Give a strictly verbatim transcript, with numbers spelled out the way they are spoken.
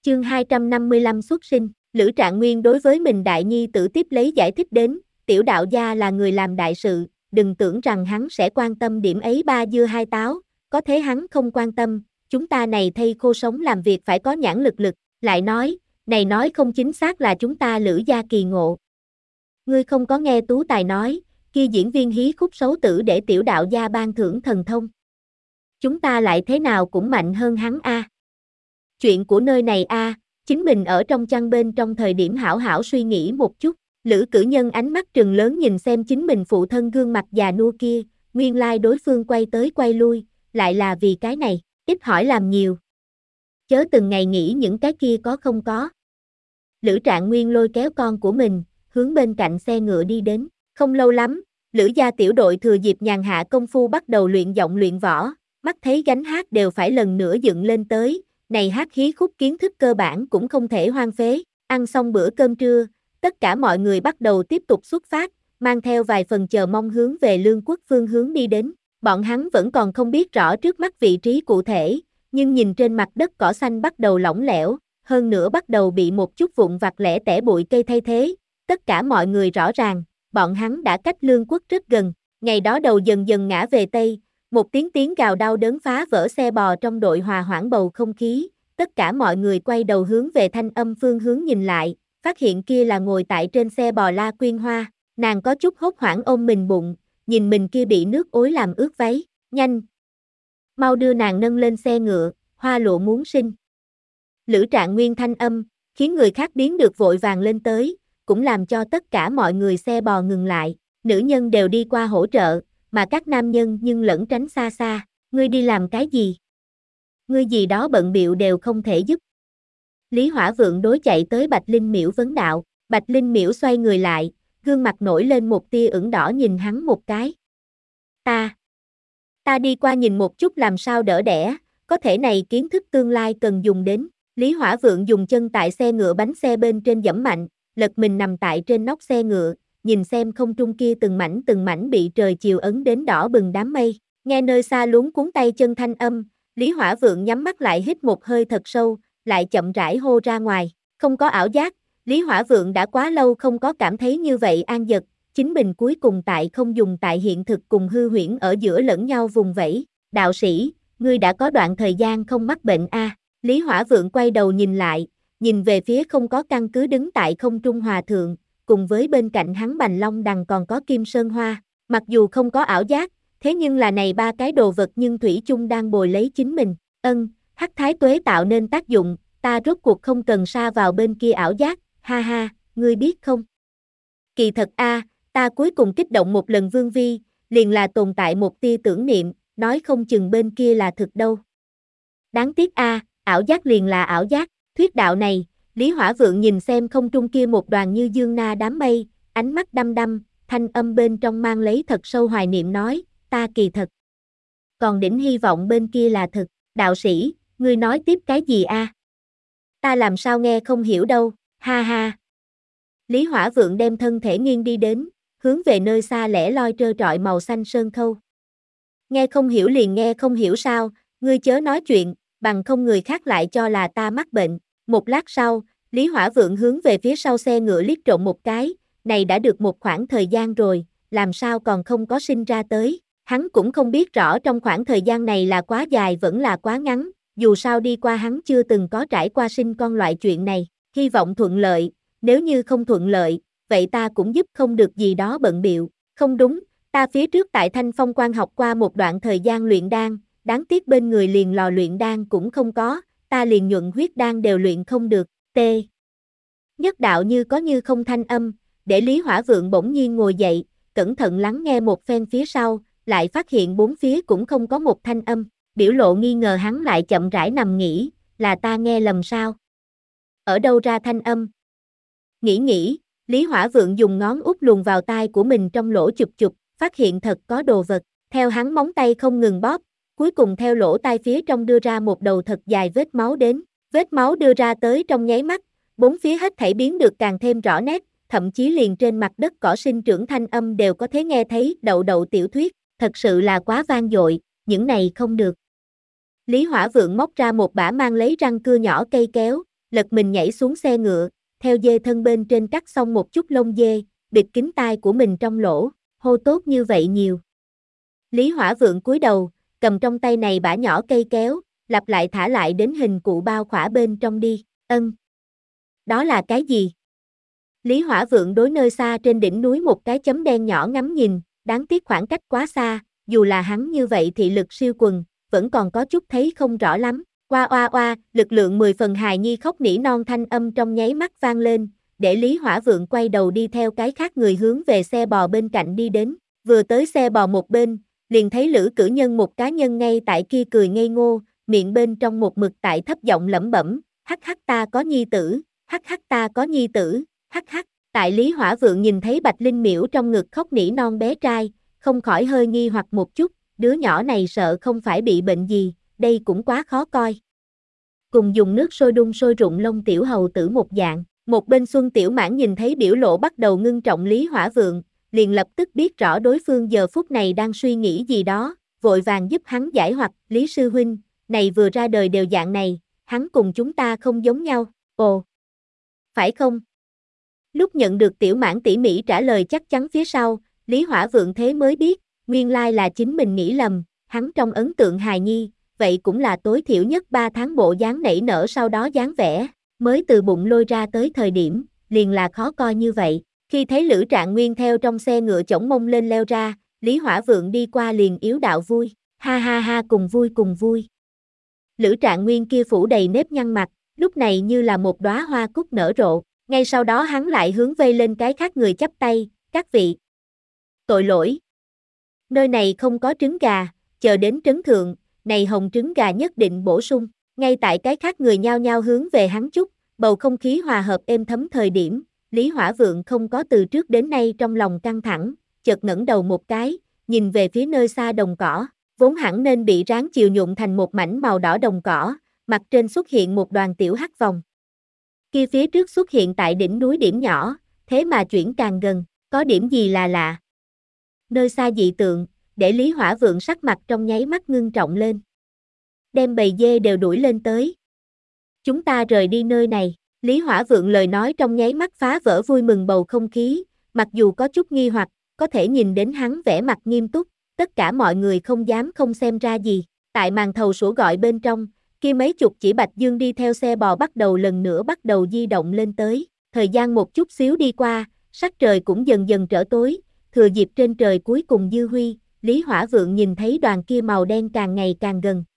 Chương hai trăm năm mươi lăm xuất sinh, Lữ Trạng Nguyên đối với mình đại nhi tử tiếp lấy giải thích đến, tiểu đạo gia là người làm đại sự, đừng tưởng rằng hắn sẽ quan tâm điểm ấy ba dưa hai táo, có thế hắn không quan tâm, chúng ta này thây khô sống làm việc phải có nhãn lực lực, lại nói, này nói không chính xác là chúng ta Lữ gia kỳ ngộ. Ngươi không có nghe Tú Tài nói, kia diễn viên hí khúc xấu tử để tiểu đạo gia ban thưởng thần thông. Chúng ta lại thế nào cũng mạnh hơn hắn a. À. Chuyện của nơi này a, à, chính mình ở trong chăn bên trong thời điểm hảo hảo suy nghĩ một chút, Lữ Cử Nhân ánh mắt trừng lớn nhìn xem chính mình phụ thân gương mặt già nua kia, nguyên lai đối phương quay tới quay lui, lại là vì cái này, ít hỏi làm nhiều. Chớ từng ngày nghĩ những cái kia có không có. Lữ Trạng Nguyên lôi kéo con của mình, hướng bên cạnh xe ngựa đi đến, không lâu lắm, Lữ gia tiểu đội thừa dịp nhàn hạ công phu bắt đầu luyện giọng luyện võ, mắt thấy gánh hát đều phải lần nữa dựng lên tới, này hát hí khúc kiến thức cơ bản cũng không thể hoang phế, ăn xong bữa cơm trưa, tất cả mọi người bắt đầu tiếp tục xuất phát, mang theo vài phần chờ mong hướng về Lương Quốc phương hướng đi đến, bọn hắn vẫn còn không biết rõ trước mắt vị trí cụ thể, nhưng nhìn trên mặt đất cỏ xanh bắt đầu lỏng lẻo, hơn nữa bắt đầu bị một chút vụn vặt lẻ tẻ bụi cây thay thế, tất cả mọi người rõ ràng, bọn hắn đã cách Lương Quốc rất gần, ngày đó đầu dần dần ngã về Tây, một tiếng tiếng gào đau đớn phá vỡ xe bò trong đội hòa hoãn bầu không khí, tất cả mọi người quay đầu hướng về thanh âm phương hướng nhìn lại, phát hiện kia là ngồi tại trên xe bò La Quyên Hoa, nàng có chút hốt hoảng ôm mình bụng, nhìn mình kia bị nước ối làm ướt váy, nhanh, mau đưa nàng nâng lên xe ngựa, Hoa Lộ muốn sinh. Lữ Trạng Nguyên thanh âm, khiến người khác biến được vội vàng lên tới, cũng làm cho tất cả mọi người xe bò ngừng lại, nữ nhân đều đi qua hỗ trợ, mà các nam nhân nhưng lẫn tránh xa xa, ngươi đi làm cái gì? Ngươi gì đó bận bịu đều không thể giúp. Lý Hỏa Vượng đối chạy tới Bạch Linh Miễu vấn đạo, Bạch Linh Miễu xoay người lại, gương mặt nổi lên một tia ửng đỏ nhìn hắn một cái. Ta, ta đi qua nhìn một chút làm sao đỡ đẻ, có thể này kiến thức tương lai cần dùng đến. Lý Hỏa Vượng dùng chân tại xe ngựa bánh xe bên trên giẫm mạnh, lật mình nằm tại trên nóc xe ngựa, nhìn xem không trung kia từng mảnh từng mảnh bị trời chiều ấn đến đỏ bừng đám mây, nghe nơi xa luống cuốn tay chân thanh âm, Lý Hỏa Vượng nhắm mắt lại hít một hơi thật sâu, lại chậm rãi hô ra ngoài, không có ảo giác, Lý Hỏa Vượng đã quá lâu không có cảm thấy như vậy an dật, chính mình cuối cùng tại không dùng tại hiện thực cùng hư huyễn ở giữa lẫn nhau vùng vẫy, đạo sĩ, ngươi đã có đoạn thời gian không mắc bệnh a. À. Lý Hỏa Vượng quay đầu nhìn lại, nhìn về phía không có căn cứ đứng tại không trung hòa thượng, cùng với bên cạnh hắn Bành Long Đằng còn có Kim Sơn Hoa, mặc dù không có ảo giác, thế nhưng là này ba cái đồ vật nhưng thủy chung đang bồi lấy chính mình, ân, hắc thái tuế tạo nên tác dụng, ta rốt cuộc không cần sa vào bên kia ảo giác, ha ha, ngươi biết không? Kỳ thật a, à, ta cuối cùng kích động một lần vương vi, liền là tồn tại một tia tưởng niệm, nói không chừng bên kia là thực đâu. Đáng tiếc a, à, ảo giác liền là ảo giác, thuyết đạo này, Lý Hỏa Vượng nhìn xem không trung kia một đoàn như dương na đám mây, ánh mắt đăm đăm, thanh âm bên trong mang lấy thật sâu hoài niệm nói, ta kỳ thật. Còn đỉnh hy vọng bên kia là thực, đạo sĩ, ngươi nói tiếp cái gì a? À? Ta làm sao nghe không hiểu đâu, ha ha. Lý Hỏa Vượng đem thân thể nghiêng đi đến, hướng về nơi xa lẻ loi trơ trọi màu xanh sơn khâu. Nghe không hiểu liền nghe không hiểu sao, ngươi chớ nói chuyện, bằng không người khác lại cho là ta mắc bệnh. Một lát sau, Lý Hỏa Vượng hướng về phía sau xe ngựa liếc trộm một cái, này đã được một khoảng thời gian rồi, làm sao còn không có sinh ra tới. Hắn cũng không biết rõ trong khoảng thời gian này là quá dài vẫn là quá ngắn, dù sao đi qua hắn chưa từng có trải qua sinh con loại chuyện này, hy vọng thuận lợi, nếu như không thuận lợi, vậy ta cũng giúp không được gì đó bận bịu, không đúng, ta phía trước tại Thanh Phong Quan học qua một đoạn thời gian luyện đan, đáng tiếc bên người liền lò luyện đan cũng không có, ta liền nhuận huyết đan đều luyện không được, t. Nhất đạo như có như không thanh âm, để Lý Hỏa Vượng bỗng nhiên ngồi dậy, cẩn thận lắng nghe một phen phía sau, lại phát hiện bốn phía cũng không có một thanh âm, biểu lộ nghi ngờ hắn lại chậm rãi nằm nghỉ, là ta nghe lầm sao? Ở đâu ra thanh âm? Nghĩ nghĩ, Lý Hỏa Vượng dùng ngón út luồn vào tai của mình trong lỗ chụp chụp, phát hiện thật có đồ vật, theo hắn móng tay không ngừng bóp, cuối cùng theo lỗ tai phía trong đưa ra một đầu thật dài vết máu đến, vết máu đưa ra tới trong nháy mắt, bốn phía hết thảy biến được càng thêm rõ nét, thậm chí liền trên mặt đất cỏ sinh trưởng thanh âm đều có thể nghe thấy, đậu đậu tiểu thuyết, thật sự là quá vang dội, những này không được. Lý Hỏa Vượng móc ra một bả mang lấy răng cưa nhỏ cây kéo, lật mình nhảy xuống xe ngựa, theo dê thân bên trên cắt xong một chút lông dê, bịt kín tai của mình trong lỗ, hô tốt như vậy nhiều. Lý Hỏa Vượng cúi đầu, cầm trong tay này bả nhỏ cây kéo, lặp lại thả lại đến hình cụ bao khỏa bên trong đi, ân. Đó là cái gì? Lý Hỏa Vượng đối nơi xa trên đỉnh núi một cái chấm đen nhỏ ngắm nhìn, đáng tiếc khoảng cách quá xa, dù là hắn như vậy thị lực siêu quần, vẫn còn có chút thấy không rõ lắm. Oa oa oa, lực lượng mười phần hài nhi khóc nỉ non thanh âm trong nháy mắt vang lên, để Lý Hỏa Vượng quay đầu đi theo cái khác người hướng về xe bò bên cạnh đi đến, vừa tới xe bò một bên, liền thấy Lữ Cử Nhân một cá nhân ngay tại kia cười ngây ngô, miệng bên trong một mực tại thấp giọng lẩm bẩm, hắc hắc ta có nhi tử, hắc hắc ta có nhi tử, hắc hắc. Tại Lý Hỏa Vượng nhìn thấy Bạch Linh Miễu trong ngực khóc nỉ non bé trai, không khỏi hơi nghi hoặc một chút, đứa nhỏ này sợ không phải bị bệnh gì, đây cũng quá khó coi. Cùng dùng nước sôi đun sôi rụng lông tiểu hầu tử một dạng, một bên Xuân Tiểu Mãn nhìn thấy biểu lộ bắt đầu ngưng trọng Lý Hỏa Vượng, liền lập tức biết rõ đối phương giờ phút này đang suy nghĩ gì đó, vội vàng giúp hắn giải hoặc, Lý Sư Huynh, này vừa ra đời đều dạng này, hắn cùng chúng ta không giống nhau, ồ, phải không? Lúc nhận được Tiểu Mãn tỉ mỉ trả lời chắc chắn phía sau, Lý Hỏa Vượng thế mới biết, nguyên lai là chính mình nghĩ lầm, hắn trong ấn tượng hài nhi, vậy cũng là tối thiểu nhất ba tháng bộ dáng nảy nở sau đó dáng vẻ, mới từ bụng lôi ra tới thời điểm, liền là khó coi như vậy. Khi thấy Lữ Trạng Nguyên theo trong xe ngựa chổng mông lên leo ra, Lý Hỏa Vượng đi qua liền yếu đạo vui, ha ha ha cùng vui cùng vui. Lữ Trạng Nguyên kia phủ đầy nếp nhăn mặt, lúc này như là một đóa hoa cúc nở rộ, ngay sau đó hắn lại hướng vây lên cái khác người chắp tay, các vị. Tội lỗi. Nơi này không có trứng gà, chờ đến trấn thượng, này hồng trứng gà nhất định bổ sung, ngay tại cái khác người nhao nhao hướng về hắn chúc, bầu không khí hòa hợp êm thấm thời điểm, Lý Hỏa Vượng không có từ trước đến nay trong lòng căng thẳng, chợt ngẩng đầu một cái, nhìn về phía nơi xa đồng cỏ, vốn hẳn nên bị ráng chiều nhuộm thành một mảnh màu đỏ đồng cỏ, mặt trên xuất hiện một đoàn tiểu hắc vòng. Kia phía trước xuất hiện tại đỉnh núi điểm nhỏ, thế mà chuyển càng gần, có điểm gì là lạ. Nơi xa dị tượng, để Lý Hỏa Vượng sắc mặt trong nháy mắt ngưng trọng lên. Đem bầy dê đều đuổi lên tới. Chúng ta rời đi nơi này, Lý Hỏa Vượng lời nói trong nháy mắt phá vỡ vui mừng bầu không khí, mặc dù có chút nghi hoặc, có thể nhìn đến hắn vẻ mặt nghiêm túc, tất cả mọi người không dám không xem ra gì, tại màn thầu sủa gọi bên trong, kia mấy chục chỉ bạch dương đi theo xe bò bắt đầu lần nữa bắt đầu di động lên tới, thời gian một chút xíu đi qua, sắc trời cũng dần dần trở tối, thừa dịp trên trời cuối cùng dư huy, Lý Hỏa Vượng nhìn thấy đoàn kia màu đen càng ngày càng gần,